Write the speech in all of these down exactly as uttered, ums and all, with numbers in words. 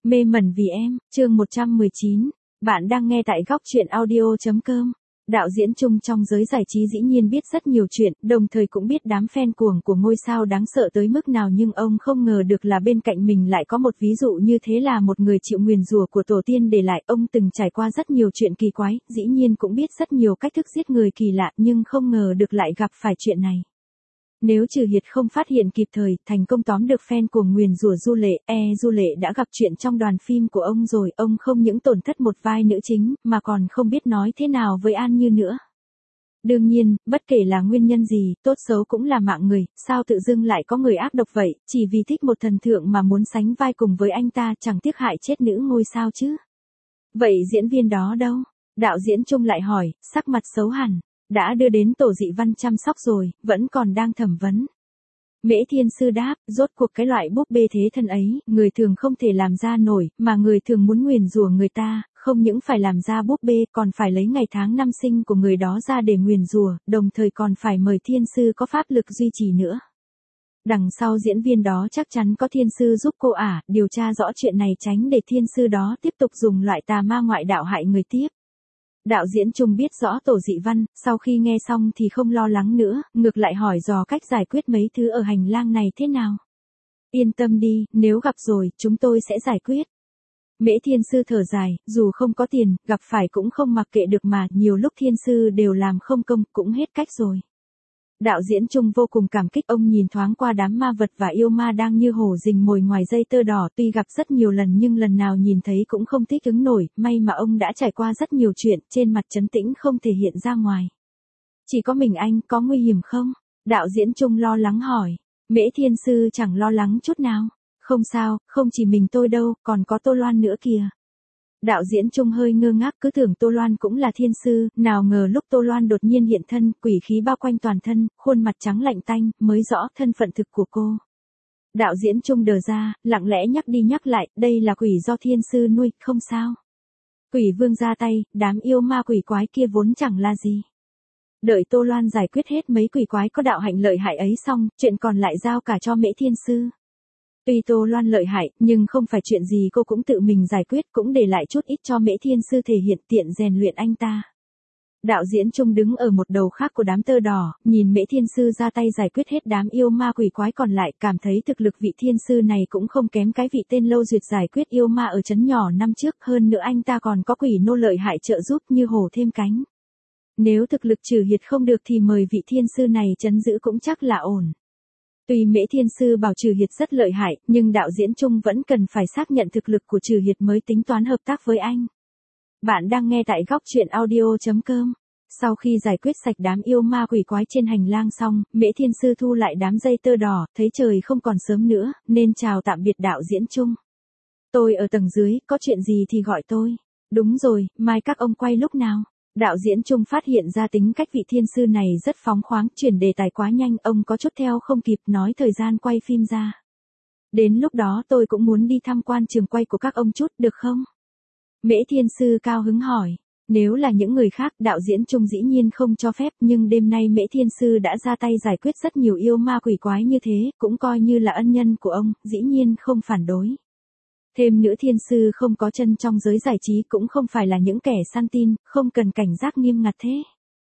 Mê mẩn vì em, chương một trăm mười chín. Bạn đang nghe tại góc truyện audio chấm com. Đạo diễn Chung trong giới giải trí dĩ nhiên biết rất nhiều chuyện, đồng thời cũng biết đám fan cuồng của ngôi sao đáng sợ tới mức nào, nhưng ông không ngờ được là bên cạnh mình lại có một ví dụ như thế, là một người chịu nguyền rủa của tổ tiên để lại. Ông từng trải qua rất nhiều chuyện kỳ quái, dĩ nhiên cũng biết rất nhiều cách thức giết người kỳ lạ, nhưng không ngờ được lại gặp phải chuyện này. Nếu Trừ Hiệt không phát hiện kịp thời, thành công tóm được fan cuồng nguyền rủa Du Lệ, e Du Lệ đã gặp chuyện trong đoàn phim của ông rồi. Ông không những tổn thất một vai nữ chính, mà còn không biết nói thế nào với An Như nữa. Đương nhiên, bất kể là nguyên nhân gì, tốt xấu cũng là mạng người, sao tự dưng lại có người ác độc vậy, chỉ vì thích một thần tượng mà muốn sánh vai cùng với anh ta, chẳng tiếc hại chết nữ ngôi sao chứ. Vậy diễn viên đó đâu? Đạo diễn Chung lại hỏi, sắc mặt xấu hẳn. Đã đưa đến tổ dị văn chăm sóc rồi, vẫn còn đang thẩm vấn. Mễ Thiên Sư đáp, rốt cuộc cái loại búp bê thế thân ấy, người thường không thể làm ra nổi, mà người thường muốn nguyền rủa người ta, không những phải làm ra búp bê, còn phải lấy ngày tháng năm sinh của người đó ra để nguyền rủa, đồng thời còn phải mời Thiên Sư có pháp lực duy trì nữa. Đằng sau diễn viên đó chắc chắn có Thiên Sư giúp cô ả, điều tra rõ chuyện này, tránh để Thiên Sư đó tiếp tục dùng loại tà ma ngoại đạo hại người tiếp. Đạo diễn Chung biết rõ tổ dị văn, sau khi nghe xong thì không lo lắng nữa, ngược lại hỏi dò cách giải quyết mấy thứ ở hành lang này thế nào. Yên tâm đi, nếu gặp rồi, chúng tôi sẽ giải quyết. Mễ Thiên Sư thở dài, dù không có tiền, gặp phải cũng không mặc kệ được mà, nhiều lúc Thiên Sư đều làm không công, cũng hết cách rồi. Đạo diễn Chung vô cùng cảm kích, ông nhìn thoáng qua đám ma vật và yêu ma đang như hổ rình mồi ngoài dây tơ đỏ, tuy gặp rất nhiều lần nhưng lần nào nhìn thấy cũng không thích ứng nổi, may mà ông đã trải qua rất nhiều chuyện, trên mặt trấn tĩnh không thể hiện ra ngoài. Chỉ có mình anh, có nguy hiểm không? Đạo diễn Chung lo lắng hỏi. Mễ Thiên Sư chẳng lo lắng chút nào. Không sao, không chỉ mình tôi đâu, còn có Tô Loan nữa kìa. Đạo diễn Chung hơi ngơ ngác, cứ tưởng Tô Loan cũng là Thiên Sư, nào ngờ lúc Tô Loan đột nhiên hiện thân, quỷ khí bao quanh toàn thân, khuôn mặt trắng lạnh tanh, mới rõ thân phận thực của cô. Đạo diễn Chung đờ ra, lặng lẽ nhắc đi nhắc lại, đây là quỷ do Thiên Sư nuôi, không sao. Quỷ vương ra tay, đám yêu ma quỷ quái kia vốn chẳng là gì. Đợi Tô Loan giải quyết hết mấy quỷ quái có đạo hạnh lợi hại ấy xong, chuyện còn lại giao cả cho Mễ Thiên Sư. Tuy Tô Loan lợi hại, nhưng không phải chuyện gì cô cũng tự mình giải quyết, cũng để lại chút ít cho Mễ Thiên Sư thể hiện, tiện rèn luyện anh ta. Đạo diễn Chung đứng ở một đầu khác của đám tơ đỏ, nhìn Mễ Thiên Sư ra tay giải quyết hết đám yêu ma quỷ quái còn lại, cảm thấy thực lực vị Thiên Sư này cũng không kém cái vị tên Lâu Duyệt giải quyết yêu ma ở trấn nhỏ năm trước, hơn nữa anh ta còn có quỷ nô lợi hại trợ giúp như hổ thêm cánh. Nếu thực lực Trừ Hiệt không được thì mời vị Thiên Sư này trấn giữ cũng chắc là ổn. Tuy Mễ Thiên Sư bảo Trừ Hiệt rất lợi hại, nhưng đạo diễn Chung vẫn cần phải xác nhận thực lực của Trừ Hiệt mới tính toán hợp tác với anh. Bạn đang nghe tại góc truyện audio chấm com. Sau khi giải quyết sạch đám yêu ma quỷ quái trên hành lang xong, Mễ Thiên Sư thu lại đám dây tơ đỏ, thấy trời không còn sớm nữa, nên chào tạm biệt đạo diễn Chung. Tôi ở tầng dưới, có chuyện gì thì gọi tôi. Đúng rồi, mai các ông quay lúc nào? Đạo diễn Chung phát hiện ra tính cách vị Thiên Sư này rất phóng khoáng, chuyển đề tài quá nhanh, ông có chút theo không kịp, nói thời gian quay phim ra. Đến lúc đó tôi cũng muốn đi tham quan trường quay của các ông chút, được không? Mễ Thiên Sư cao hứng hỏi. Nếu là những người khác, đạo diễn Chung dĩ nhiên không cho phép, nhưng đêm nay Mễ Thiên Sư đã ra tay giải quyết rất nhiều yêu ma quỷ quái như thế, cũng coi như là ân nhân của ông, dĩ nhiên không phản đối. Thêm nữa Thiên Sư không có chân trong giới giải trí, cũng không phải là những kẻ săn tin, không cần cảnh giác nghiêm ngặt thế.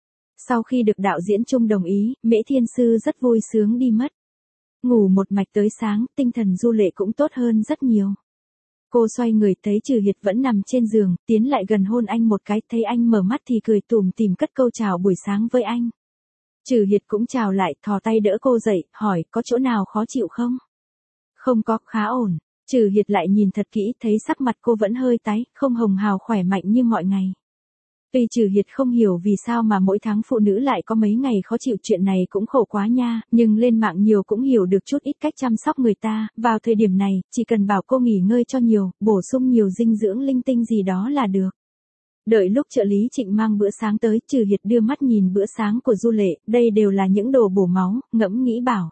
Sau khi được đạo diễn Chung đồng ý, Mễ Thiên Sư rất vui sướng đi mất. Ngủ một mạch tới sáng, tinh thần Du Lệ cũng tốt hơn rất nhiều. Cô xoay người thấy Trừ Hiệt vẫn nằm trên giường, tiến lại gần hôn anh một cái, thấy anh mở mắt thì cười tủm tỉm cất câu chào buổi sáng với anh. Trừ Hiệt cũng chào lại, thò tay đỡ cô dậy, hỏi có chỗ nào khó chịu không? Không có, khá ổn. Trừ Hiệt lại nhìn thật kỹ, thấy sắc mặt cô vẫn hơi tái, không hồng hào khỏe mạnh như mọi ngày. Tuy Trừ Hiệt không hiểu vì sao mà mỗi tháng phụ nữ lại có mấy ngày khó chịu, chuyện này cũng khổ quá nha, nhưng lên mạng nhiều cũng hiểu được chút ít cách chăm sóc người ta, vào thời điểm này, chỉ cần bảo cô nghỉ ngơi cho nhiều, bổ sung nhiều dinh dưỡng linh tinh gì đó là được. Đợi lúc trợ lý Trịnh mang bữa sáng tới, Trừ Hiệt đưa mắt nhìn bữa sáng của Du Lệ, đây đều là những đồ bổ máu, ngẫm nghĩ bảo.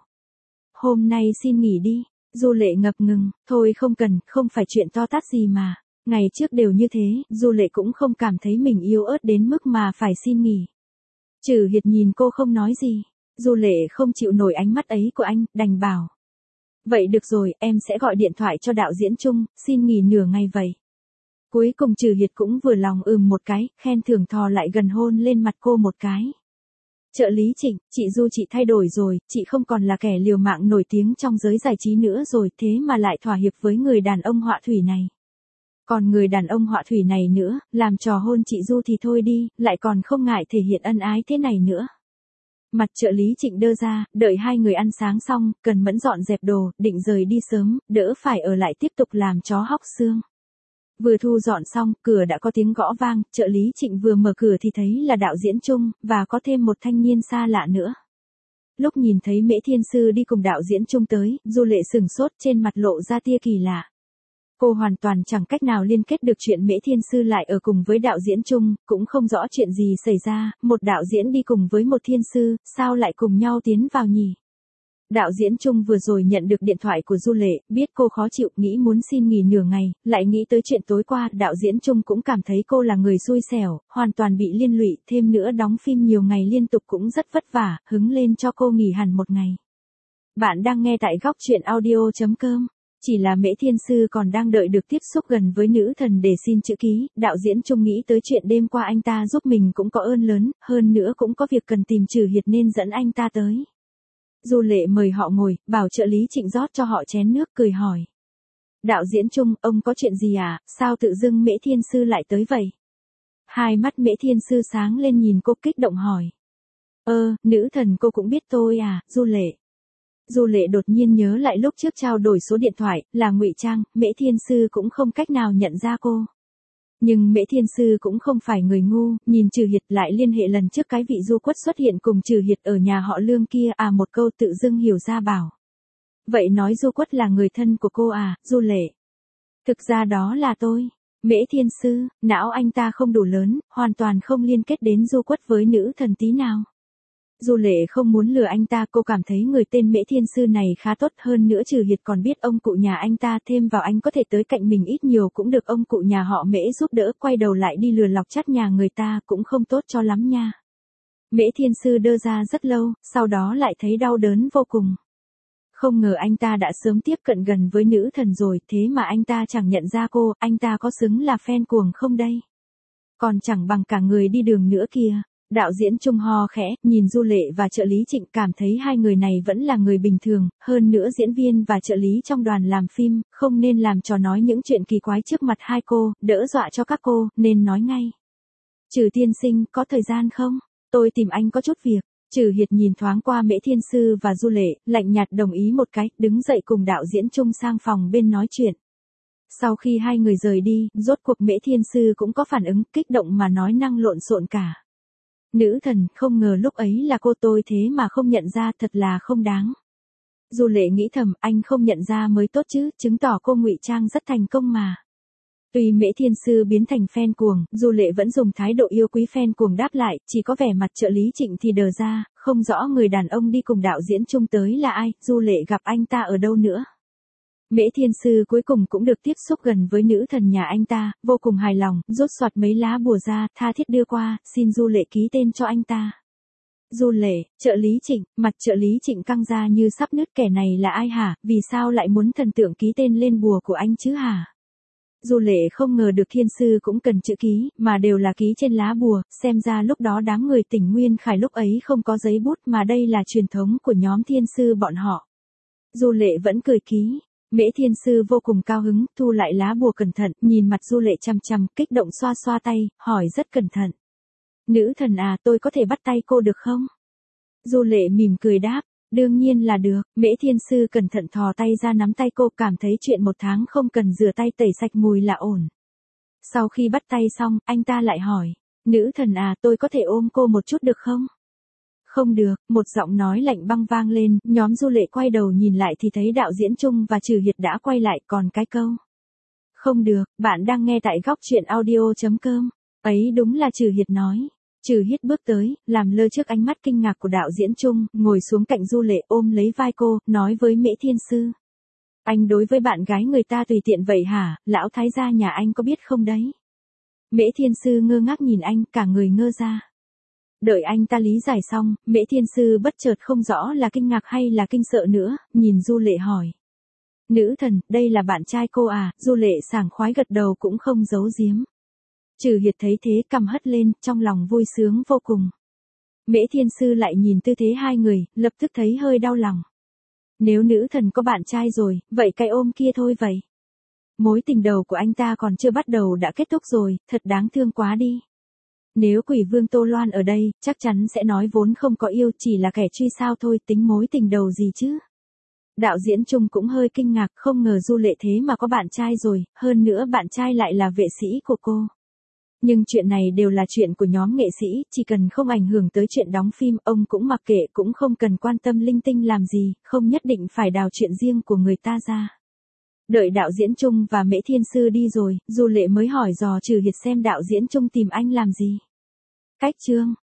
Hôm nay xin nghỉ đi. Du Lệ ngập ngừng, thôi không cần, không phải chuyện to tát gì mà. Ngày trước đều như thế, Du Lệ cũng không cảm thấy mình yếu ớt đến mức mà phải xin nghỉ. Trừ Hiệt nhìn cô không nói gì. Du Lệ không chịu nổi ánh mắt ấy của anh, đành bảo. Vậy được rồi, em sẽ gọi điện thoại cho đạo diễn Trung, xin nghỉ nửa ngày vậy. Cuối cùng Trừ Hiệt cũng vừa lòng ừm một cái, khen thưởng thò lại gần hôn lên mặt cô một cái. Trợ lý Trịnh, chị Du chị thay đổi rồi, chị không còn là kẻ liều mạng nổi tiếng trong giới giải trí nữa rồi, thế mà lại thỏa hiệp với người đàn ông họa thủy này. Còn người đàn ông họa thủy này nữa, làm trò hôn chị Du thì thôi đi, lại còn không ngại thể hiện ân ái thế này nữa. Mặt trợ lý Trịnh đơ ra, đợi hai người ăn sáng xong, cần mẫn dọn dẹp đồ, định rời đi sớm, đỡ phải ở lại tiếp tục làm chó hóc xương. Vừa thu dọn xong, cửa đã có tiếng gõ vang, trợ lý Trịnh vừa mở cửa thì thấy là đạo diễn Trung, và có thêm một thanh niên xa lạ nữa. Lúc nhìn thấy Mễ Thiên Sư đi cùng đạo diễn Trung tới, Du Lệ sừng sốt, trên mặt lộ ra tia kỳ lạ. Cô hoàn toàn chẳng cách nào liên kết được chuyện Mễ Thiên Sư lại ở cùng với đạo diễn Trung, cũng không rõ chuyện gì xảy ra, một đạo diễn đi cùng với một thiên sư, sao lại cùng nhau tiến vào nhỉ? Đạo diễn Trung vừa rồi nhận được điện thoại của Du Lệ, biết cô khó chịu, nghĩ muốn xin nghỉ nửa ngày, lại nghĩ tới chuyện tối qua, đạo diễn Trung cũng cảm thấy cô là người xui xẻo, hoàn toàn bị liên lụy, thêm nữa đóng phim nhiều ngày liên tục cũng rất vất vả, hứng lên cho cô nghỉ hẳn một ngày. Bạn đang nghe tại góc truyện audio chấm com. Chỉ là Mễ Thiên Sư còn đang đợi được tiếp xúc gần với nữ thần để xin chữ ký, đạo diễn Trung nghĩ tới chuyện đêm qua anh ta giúp mình cũng có ơn lớn, hơn nữa cũng có việc cần tìm Trừ Hiệt nên dẫn anh ta tới. Du Lệ mời họ ngồi, bảo trợ lý Trịnh rót cho họ chén nước, cười hỏi. Đạo diễn Trung, ông có chuyện gì à, sao tự dưng Mễ Thiên Sư lại tới vậy? Hai mắt Mễ Thiên Sư sáng lên nhìn cô kích động hỏi. Ơ, nữ thần cô cũng biết tôi à, Du Lệ. Du Lệ đột nhiên nhớ lại lúc trước trao đổi số điện thoại, là ngụy trang, Mễ Thiên Sư cũng không cách nào nhận ra cô. Nhưng Mễ Thiên Sư cũng không phải người ngu, nhìn Trừ Hiệt lại liên hệ lần trước cái vị Du Quất xuất hiện cùng Trừ Hiệt ở nhà họ Lương kia, à một câu tự dưng hiểu ra bảo. Vậy nói Du Quất là người thân của cô à, Du Lệ? Thực ra đó là tôi. Mễ Thiên Sư, não anh ta không đủ lớn, hoàn toàn không liên kết đến Du Quất với nữ thần tí nào. Du Lệ không muốn lừa anh ta, cô cảm thấy người tên Mễ Thiên Sư này khá tốt, hơn nữa Trừ Hiệt còn biết ông cụ nhà anh ta, thêm vào anh có thể tới cạnh mình ít nhiều cũng được ông cụ nhà họ Mễ giúp đỡ, quay đầu lại đi lừa lọc chắt nhà người ta cũng không tốt cho lắm nha. Mễ Thiên Sư đơ ra rất lâu, sau đó lại thấy đau đớn vô cùng. Không ngờ anh ta đã sớm tiếp cận gần với nữ thần rồi, thế mà anh ta chẳng nhận ra cô, anh ta có xứng là fan cuồng không đây? Còn chẳng bằng cả người đi đường nữa kìa. Đạo diễn Trung ho khẽ, nhìn Du Lệ và trợ lý Trịnh, cảm thấy hai người này vẫn là người bình thường, hơn nữa diễn viên và trợ lý trong đoàn làm phim, không nên làm trò nói những chuyện kỳ quái trước mặt hai cô, đỡ dọa cho các cô, nên nói ngay. Trừ tiên sinh, có thời gian không? Tôi tìm anh có chút việc. Trừ Hiệt nhìn thoáng qua Mễ Thiên Sư và Du Lệ, lạnh nhạt đồng ý một cái, đứng dậy cùng đạo diễn Trung sang phòng bên nói chuyện. Sau khi hai người rời đi, rốt cuộc Mễ Thiên Sư cũng có phản ứng, kích động mà nói năng lộn xộn cả. Nữ thần, không ngờ lúc ấy là cô, tôi thế mà không nhận ra, thật là không đáng. Du Lệ nghĩ thầm, anh không nhận ra mới tốt chứ, chứng tỏ cô ngụy trang rất thành công mà. Tuy Mễ Thiên Sư biến thành fan cuồng, Du Lệ vẫn dùng thái độ yêu quý fan cuồng đáp lại, chỉ có vẻ mặt trợ lý Trịnh thì đờ ra, không rõ người đàn ông đi cùng đạo diễn Trung tới là ai, Du Lệ gặp anh ta ở đâu nữa. Mễ Thiên Sư cuối cùng cũng được tiếp xúc gần với nữ thần nhà anh ta, vô cùng hài lòng, rút soạt mấy lá bùa ra, tha thiết đưa qua, xin Du Lệ ký tên cho anh ta. Du Lệ, trợ lý Trịnh, mặt trợ lý Trịnh căng ra như sắp nứt, kẻ này là ai hả, vì sao lại muốn thần tượng ký tên lên bùa của anh chứ hả? Du Lệ không ngờ được Thiên Sư cũng cần chữ ký, mà đều là ký trên lá bùa, xem ra lúc đó đám người Tỉnh Nguyên Khải lúc ấy không có giấy bút mà đây là truyền thống của nhóm Thiên Sư bọn họ. Du Lệ vẫn cười ký. Mễ Thiên Sư vô cùng cao hứng, thu lại lá bùa cẩn thận, nhìn mặt Du Lệ chăm chăm, kích động xoa xoa tay, hỏi rất cẩn thận. Nữ thần à, tôi có thể bắt tay cô được không? Du Lệ mỉm cười đáp, đương nhiên là được. Mễ Thiên Sư cẩn thận thò tay ra nắm tay cô, cảm thấy chuyện một tháng không cần rửa tay tẩy sạch mùi là ổn. Sau khi bắt tay xong, anh ta lại hỏi, nữ thần à, tôi có thể ôm cô một chút được không? Không được, một giọng nói lạnh băng vang lên, nhóm Du Lệ quay đầu nhìn lại thì thấy đạo diễn Trung và Trừ Hiệt đã quay lại, còn cái câu. Không được, bạn đang nghe tại góc truyện audio chấm com. Ấy đúng là Trừ Hiệt nói. Trừ Hiệt bước tới, làm lơ trước ánh mắt kinh ngạc của đạo diễn Trung, ngồi xuống cạnh Du Lệ ôm lấy vai cô, nói với Mễ Thiên Sư. Anh đối với bạn gái người ta tùy tiện vậy hả, lão thái gia nhà anh có biết không đấy? Mễ Thiên Sư ngơ ngác nhìn anh, cả người ngơ ra. Đợi anh ta lý giải xong, Mễ Thiên Sư bất chợt không rõ là kinh ngạc hay là kinh sợ nữa, nhìn Du Lệ hỏi. Nữ thần, đây là bạn trai cô à, Du Lệ sảng khoái gật đầu cũng không giấu giếm. Trừ Hiệt thấy thế cầm hất lên, trong lòng vui sướng vô cùng. Mễ Thiên Sư lại nhìn tư thế hai người, lập tức thấy hơi đau lòng. Nếu nữ thần có bạn trai rồi, vậy cái ôm kia thôi vậy. Mối tình đầu của anh ta còn chưa bắt đầu đã kết thúc rồi, thật đáng thương quá đi. Nếu Quỷ Vương Tô Loan ở đây, chắc chắn sẽ nói vốn không có yêu, chỉ là kẻ truy sao thôi, tính mối tình đầu gì chứ. Đạo diễn Trung cũng hơi kinh ngạc, không ngờ Du Lệ thế mà có bạn trai rồi, hơn nữa bạn trai lại là vệ sĩ của cô. Nhưng chuyện này đều là chuyện của nhóm nghệ sĩ, chỉ cần không ảnh hưởng tới chuyện đóng phim, ông cũng mặc kệ, cũng không cần quan tâm linh tinh làm gì, không nhất định phải đào chuyện riêng của người ta ra. Đợi đạo diễn Trung và Mễ Thiên Sư đi rồi, Du Lệ mới hỏi dò Trừ Hiệt xem đạo diễn Trung tìm anh làm gì. Cách chương